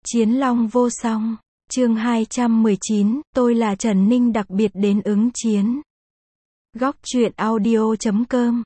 Chiến long vô song. Chương 219, tôi là Trần Ninh đặc biệt đến ứng chiến. Góc truyện audio.com.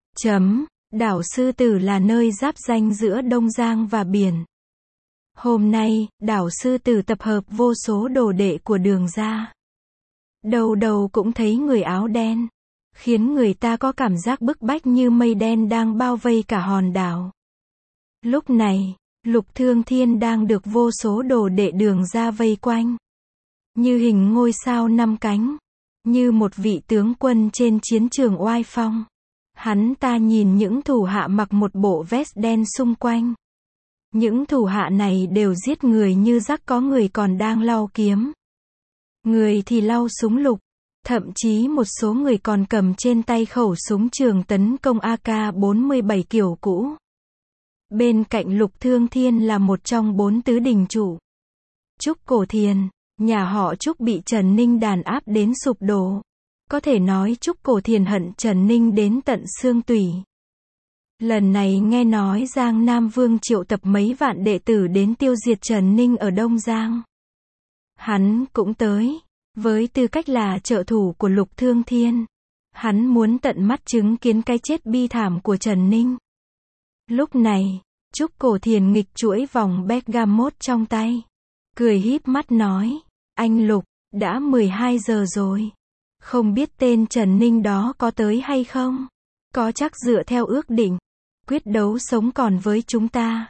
Đảo Sư Tử là nơi giáp ranh giữa Đông Giang và biển. Hôm nay, đảo Sư Tử tập hợp vô số đồ đệ của Đường gia. Đầu đầu cũng thấy người áo đen, khiến người ta có cảm giác bức bách như mây đen đang bao vây cả hòn đảo. Lúc này, Lục Thương Thiên đang được vô số đồ đệ Đường gia vây quanh, như hình ngôi sao 5 cánh, như một vị tướng quân trên chiến trường oai phong. Hắn ta nhìn những thủ hạ mặc một bộ vest đen xung quanh. Những thủ hạ này đều giết người như rắc, có người còn đang lau kiếm, người thì lau súng lục, thậm chí một số người còn cầm trên tay khẩu súng trường tấn công AK-47 kiểu cũ. Bên cạnh Lục Thương Thiên là một trong 4 tứ đình chủ. Trúc Cổ Thiền, nhà họ Trúc bị Trần Ninh đàn áp đến sụp đổ. Có thể nói Trúc Cổ Thiền hận Trần Ninh đến tận xương tủy. Lần này nghe nói Giang Nam Vương triệu tập mấy vạn đệ tử đến tiêu diệt Trần Ninh ở Đông Giang. Hắn cũng tới, với tư cách là trợ thủ của Lục Thương Thiên. Hắn muốn tận mắt chứng kiến cái chết bi thảm của Trần Ninh. Lúc này, Trúc Cổ Thiền nghịch chuỗi vòng bergamot trong tay, cười híp mắt nói, anh Lục, đã 12 giờ rồi. Không biết tên Trần Ninh đó có tới hay không? Có chắc dựa theo ước định, quyết đấu sống còn với chúng ta.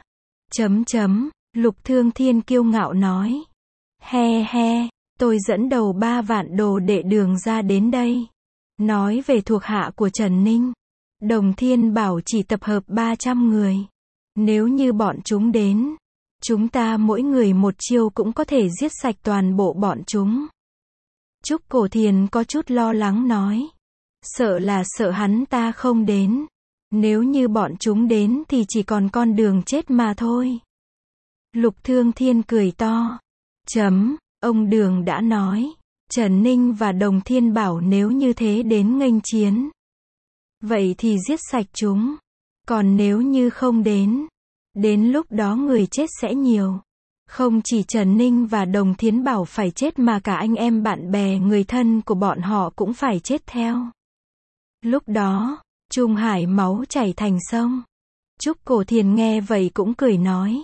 Lục Thương Thiên kiêu ngạo nói. He, tôi dẫn đầu 3 vạn đồ đệ Đường gia đến đây. Nói về thuộc hạ của Trần Ninh, Đồng Thiên bảo chỉ tập hợp 300 người. Nếu như bọn chúng đến, chúng ta mỗi người một chiêu cũng có thể giết sạch toàn bộ bọn chúng. Trúc Cổ Thiền có chút lo lắng nói. Sợ là sợ hắn ta không đến. Nếu như bọn chúng đến thì chỉ còn con đường chết mà thôi. Lục Thương Thiên cười to. Ông Đường đã nói, Trần Ninh và Đồng Thiên bảo nếu như thế đến nghênh chiến, vậy thì giết sạch chúng. Còn nếu như không đến lúc đó người chết sẽ nhiều. Không chỉ Trần Ninh và Đồng Thiên bảo phải chết mà cả anh em bạn bè người thân của bọn họ cũng phải chết theo. Lúc đó, Trung Hải máu chảy thành sông. Trúc Cổ Thiền nghe vậy cũng cười nói.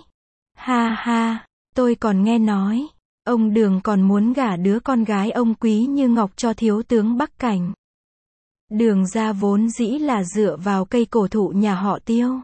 Ha, tôi còn nghe nói, ông Đường còn muốn gả đứa con gái ông Quý Như Ngọc cho thiếu tướng Bắc Cảnh. Đường gia vốn dĩ là dựa vào cây cổ thụ nhà họ Tiêu.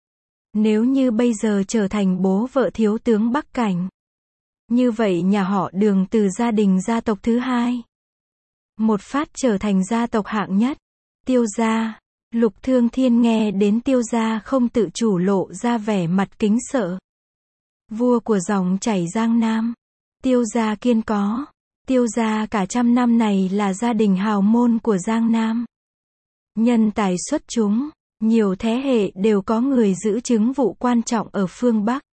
Nếu như bây giờ trở thành bố vợ thiếu tướng Bắc Cảnh, như vậy nhà họ Đường từ gia đình gia tộc thứ hai, một phát trở thành gia tộc hạng nhất. Tiêu gia. Lục Thương Thiên nghe đến Tiêu gia không tự chủ lộ ra vẻ mặt kính sợ. Vua của dòng chảy Giang Nam, Tiêu gia kiên có. Tiêu gia cả trăm năm này là gia đình hào môn của Giang Nam. Nhân tài xuất chúng, nhiều thế hệ đều có người giữ chức vụ quan trọng ở phương Bắc.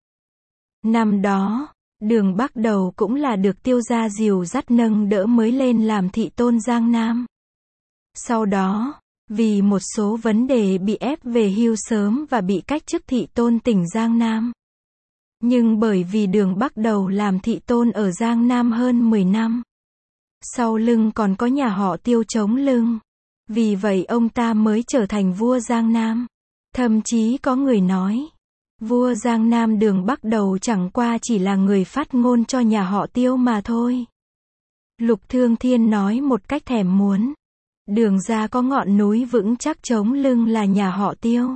Năm đó, Đường Bắc Đầu cũng là được Tiêu gia dìu dắt nâng đỡ mới lên làm thị tôn Giang Nam. Sau đó, vì một số vấn đề bị ép về hưu sớm và bị cách chức thị tôn tỉnh Giang Nam. Nhưng bởi vì Đường Bắc Đầu làm thị tôn ở Giang Nam hơn 10 năm, sau lưng còn có nhà họ Tiêu chống lưng, vì vậy ông ta mới trở thành vua Giang Nam. Thậm chí có người nói, vua Giang Nam Đường Bắc Đầu chẳng qua chỉ là người phát ngôn cho nhà họ Tiêu mà thôi. Lục Thương Thiên nói một cách thèm muốn. Đường gia có ngọn núi vững chắc chống lưng là nhà họ Tiêu.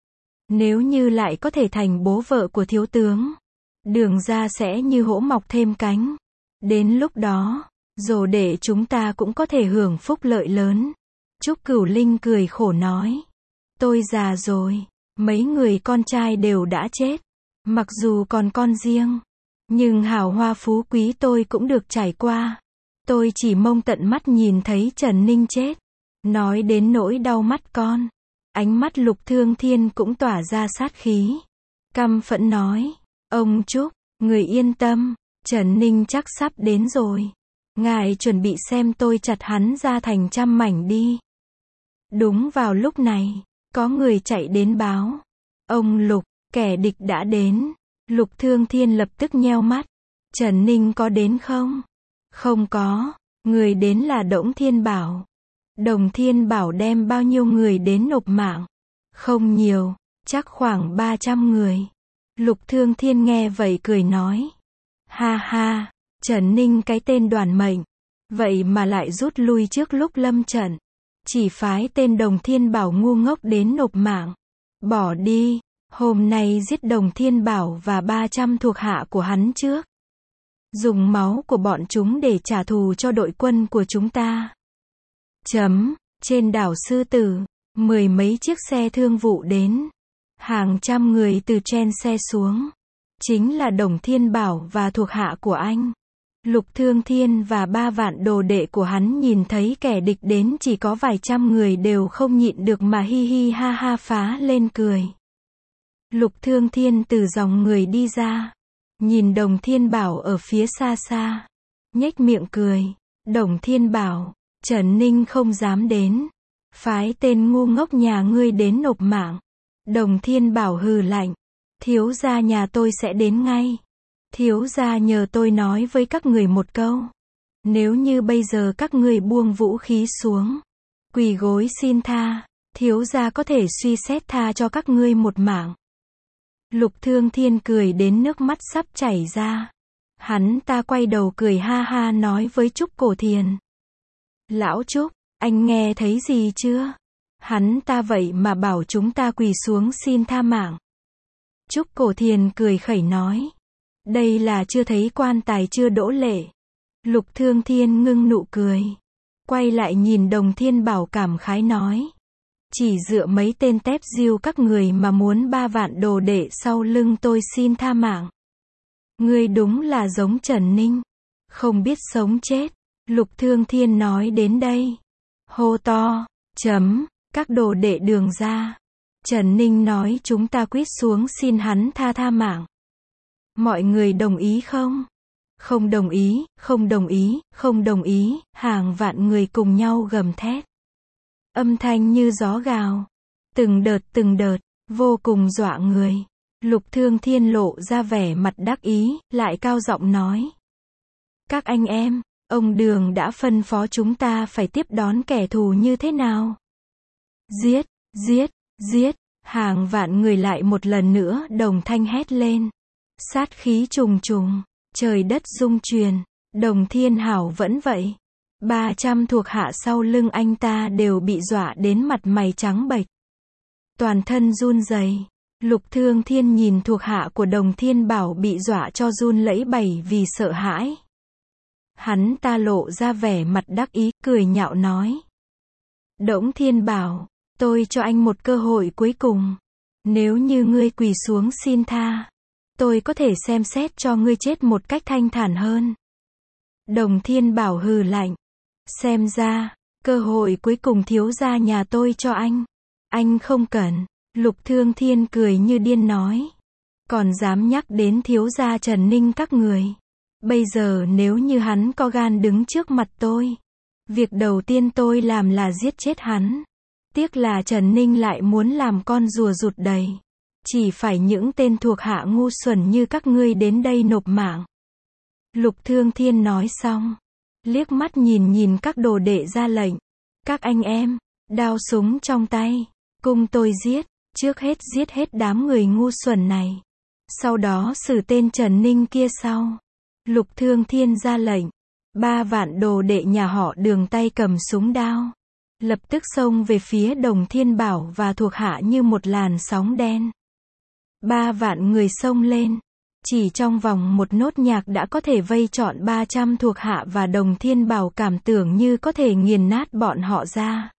Nếu như lại có thể thành bố vợ của thiếu tướng, Đường gia sẽ như hổ mọc thêm cánh. Đến lúc đó, rồi để chúng ta cũng có thể hưởng phúc lợi lớn. Trúc Cửu Linh cười khổ nói. Tôi già rồi, mấy người con trai đều đã chết. Mặc dù còn con riêng, nhưng hào hoa phú quý tôi cũng được trải qua. Tôi chỉ mong tận mắt nhìn thấy Trần Ninh chết. Nói đến nỗi đau mắt con, ánh mắt Lục Thương Thiên cũng tỏa ra sát khí. Căm phẫn nói, ông Trúc, người yên tâm, Trần Ninh chắc sắp đến rồi. Ngài chuẩn bị xem tôi chặt hắn ra thành trăm mảnh đi. Đúng vào lúc này, có người chạy đến báo. Ông Lục, kẻ địch đã đến. Lục Thương Thiên lập tức nheo mắt. Trần Ninh có đến không? Không có. Người đến là Đổng Thiên Bảo. Đồng Thiên Bảo đem bao nhiêu người đến nộp mạng? Không nhiều, chắc khoảng 300 người. Lục Thương Thiên nghe vậy cười nói. Ha ha, Trần Ninh cái tên đoản mệnh. Vậy mà lại rút lui trước lúc lâm trận. Chỉ phái tên Đồng Thiên Bảo ngu ngốc đến nộp mạng. Bỏ đi, hôm nay giết Đồng Thiên Bảo và 300 thuộc hạ của hắn trước. Dùng máu của bọn chúng để trả thù cho đội quân của chúng ta. Trên đảo Sư Tử, 10 mấy chiếc xe thương vụ đến. Hàng trăm người từ trên xe xuống. Chính là Đồng Thiên Bảo và thuộc hạ của anh. Lục Thương Thiên và 3 vạn đồ đệ của hắn nhìn thấy kẻ địch đến chỉ có vài trăm người đều không nhịn được mà hi hi ha ha phá lên cười. Lục Thương Thiên từ dòng người đi ra. Nhìn Đồng Thiên Bảo ở phía xa xa. Nhếch miệng cười. Đồng Thiên Bảo, Trần Ninh không dám đến. Phái tên ngu ngốc nhà ngươi đến nộp mạng. Đồng Thiên Bảo hừ lạnh. Thiếu gia nhà tôi sẽ đến ngay. Thiếu gia nhờ tôi nói với các người một câu. Nếu như bây giờ các ngươi buông vũ khí xuống, quỳ gối xin tha, thiếu gia có thể suy xét tha cho các ngươi một mạng. Lục Thương Thiên cười đến nước mắt sắp chảy ra. Hắn ta quay đầu cười ha ha nói với Trúc Cổ Thiền. Lão Trúc, anh nghe thấy gì chưa? Hắn ta vậy mà bảo chúng ta quỳ xuống xin tha mạng. Trúc Cổ Thiền cười khẩy nói. Đây là chưa thấy quan tài chưa đỗ lệ. Lục Thương Thiên ngưng nụ cười. Quay lại nhìn Đồng Thiên Bảo cảm khái nói. Chỉ dựa mấy tên tép diêu các người mà muốn 3 vạn đồ đệ sau lưng tôi xin tha mạng. Ngươi đúng là giống Trần Ninh. Không biết sống chết. Lục Thương Thiên nói đến đây. Hô to. Các đồ đệ đường ra. Trần Ninh nói chúng ta quỳ xuống xin hắn tha mạng. Mọi người đồng ý không? Không đồng ý, không đồng ý, không đồng ý, hàng vạn người cùng nhau gầm thét. Âm thanh như gió gào. Từng đợt, vô cùng dọa người. Lục Thương Thiên lộ ra vẻ mặt đắc ý, lại cao giọng nói. Các anh em, ông Đường đã phân phó chúng ta phải tiếp đón kẻ thù như thế nào? Giết, giết, giết, hàng vạn người lại một lần nữa đồng thanh hét lên. Sát khí trùng trùng, trời đất rung truyền, Đồng Thiên Hảo vẫn vậy. 300 thuộc hạ sau lưng anh ta đều bị dọa đến mặt mày trắng bệch. Toàn thân run rẩy. Lục Thương Thiên nhìn thuộc hạ của Đồng Thiên Bảo bị dọa cho run lẩy bẩy vì sợ hãi. Hắn ta lộ ra vẻ mặt đắc ý, cười nhạo nói. Đổng Thiên Bảo, tôi cho anh một cơ hội cuối cùng. Nếu như ngươi quỳ xuống xin tha, tôi có thể xem xét cho ngươi chết một cách thanh thản hơn. Đồng Thiên Bảo hừ lạnh. Xem ra, cơ hội cuối cùng thiếu gia nhà tôi cho anh. Anh không cần. Lục Thương Thiên cười như điên nói. Còn dám nhắc đến thiếu gia Trần Ninh các người. Bây giờ nếu như hắn có gan đứng trước mặt tôi, việc đầu tiên tôi làm là giết chết hắn. Tiếc là Trần Ninh lại muốn làm con rùa rụt đầy. Chỉ phải những tên thuộc hạ ngu xuẩn như các ngươi đến đây nộp mạng. Lục Thương Thiên nói xong, liếc mắt nhìn các đồ đệ ra lệnh. Các anh em, đao súng trong tay, cùng tôi giết, trước hết giết hết đám người ngu xuẩn này. Sau đó xử tên Trần Ninh kia sau. Lục Thương Thiên ra lệnh. 3 vạn đồ đệ nhà họ Đường tay cầm súng đao. Lập tức xông về phía Đồng Thiên Bảo và thuộc hạ như một làn sóng đen. 3 vạn người xông lên. Chỉ trong vòng một nốt nhạc đã có thể vây trọn 300 thuộc hạ và Đồng Thiên Bảo cảm tưởng như có thể nghiền nát bọn họ ra.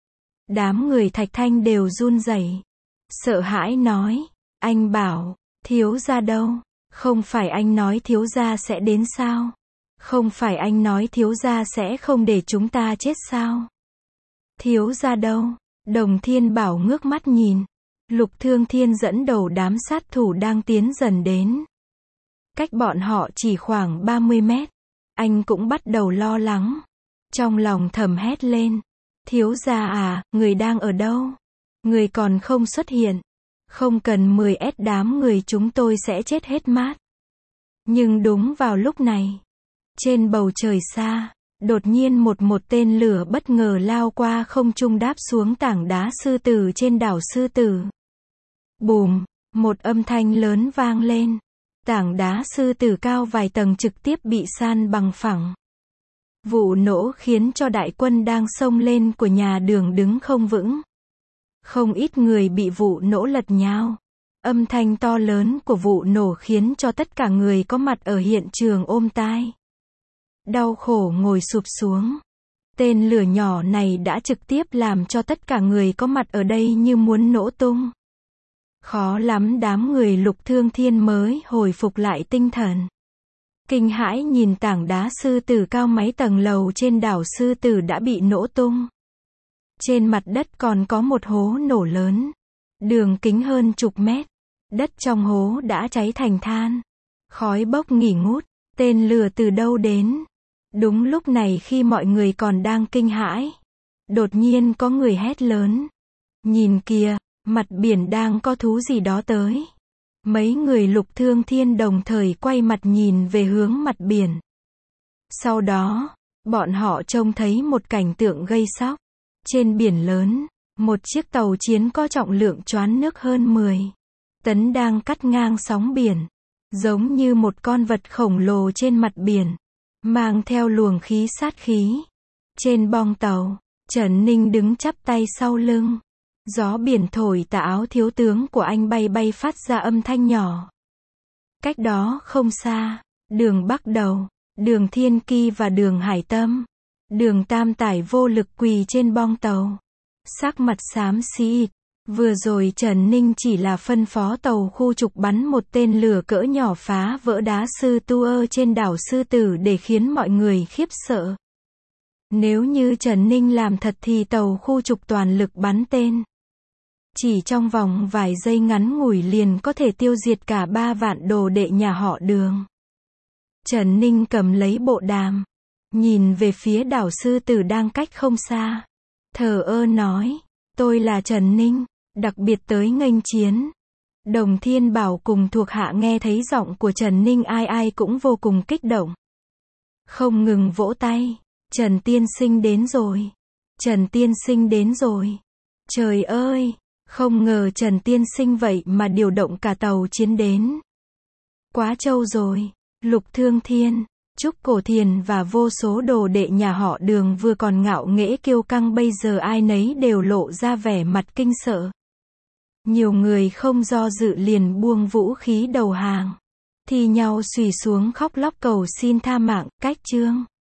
Đám người Thạch Thanh đều run rẩy, sợ hãi nói, anh bảo, thiếu gia đâu? Không phải anh nói thiếu gia sẽ đến sao? Không phải anh nói thiếu gia sẽ không để chúng ta chết sao? Thiếu gia đâu? Đồng Thiên Bảo ngước mắt nhìn. Lục Thương Thiên dẫn đầu đám sát thủ đang tiến dần đến. Cách bọn họ chỉ khoảng 30 mét. Anh cũng bắt đầu lo lắng. Trong lòng thầm hét lên. Thiếu gia à, người đang ở đâu? Người còn không xuất hiện. Không cần 10S đám người chúng tôi sẽ chết hết mát. Nhưng đúng vào lúc này, trên bầu trời xa, đột nhiên một tên lửa bất ngờ lao qua không trung đáp xuống tảng đá sư tử trên đảo Sư Tử. Bùm, một âm thanh lớn vang lên. Tảng đá sư tử cao vài tầng trực tiếp bị san bằng phẳng. Vụ nổ khiến cho đại quân đang xông lên của nhà Đường đứng không vững. Không ít người bị vụ nổ lật nhào. Âm thanh to lớn của vụ nổ khiến cho tất cả người có mặt ở hiện trường ôm tai. Đau khổ ngồi sụp xuống. Tên lửa nhỏ này đã trực tiếp làm cho tất cả người có mặt ở đây như muốn nổ tung. Khó lắm đám người Lục Thương Thiên mới hồi phục lại tinh thần. Kinh hãi nhìn tảng đá sư tử cao mấy tầng lầu trên đảo Sư Tử đã bị nổ tung. Trên mặt đất còn có một hố nổ lớn. Đường kính hơn chục mét. Đất trong hố đã cháy thành than. Khói bốc nghỉ ngút. Tên lửa từ đâu đến? Đúng lúc này khi mọi người còn đang kinh hãi, đột nhiên có người hét lớn. Nhìn kìa, mặt biển đang có thú gì đó tới. Mấy người Lục Thương Thiên đồng thời quay mặt nhìn về hướng mặt biển. Sau đó, bọn họ trông thấy một cảnh tượng gây sốc. Trên biển lớn, một chiếc tàu chiến có trọng lượng choán nước hơn 10 tấn đang cắt ngang sóng biển, giống như một con vật khổng lồ trên mặt biển, mang theo luồng khí sát khí. Trên bong tàu, Trần Ninh đứng chắp tay sau lưng. Gió biển thổi tà áo thiếu tướng của anh bay bay phát ra âm thanh nhỏ. Cách đó không xa, Đường Bắc Đầu, Đường Thiên Ki và Đường Hải Tâm, Đường Tam Tải vô lực quỳ trên bong tàu. Sắc mặt xám xịt. Vừa rồi Trần Ninh chỉ là phân phó tàu khu trục bắn một tên lửa cỡ nhỏ phá vỡ đá sư Tuơ trên đảo Sư Tử để khiến mọi người khiếp sợ. Nếu như Trần Ninh làm thật thì tàu khu trục toàn lực bắn tên. Chỉ trong vòng vài giây ngắn ngủi liền có thể tiêu diệt cả 3 vạn đồ đệ nhà họ Đường. Trần Ninh cầm lấy bộ đàm, nhìn về phía đảo Sư Tử đang cách không xa. Thờ ơ nói, tôi là Trần Ninh, đặc biệt tới nghênh chiến. Đồng Thiên Bảo cùng thuộc hạ nghe thấy giọng của Trần Ninh ai ai cũng vô cùng kích động. Không ngừng vỗ tay. Trần tiên sinh đến rồi. Trần tiên sinh đến rồi. Trời ơi, không ngờ Trần tiên sinh vậy mà điều động cả tàu chiến đến. Quá trâu rồi. Lục Thương Thiên, Trúc Cổ Thiền và vô số đồ đệ nhà họ Đường vừa còn ngạo nghễ kiêu căng bây giờ ai nấy đều lộ ra vẻ mặt kinh sợ. Nhiều người không do dự liền buông vũ khí đầu hàng, thi nhau xùy xuống khóc lóc cầu xin tha mạng. Cách chương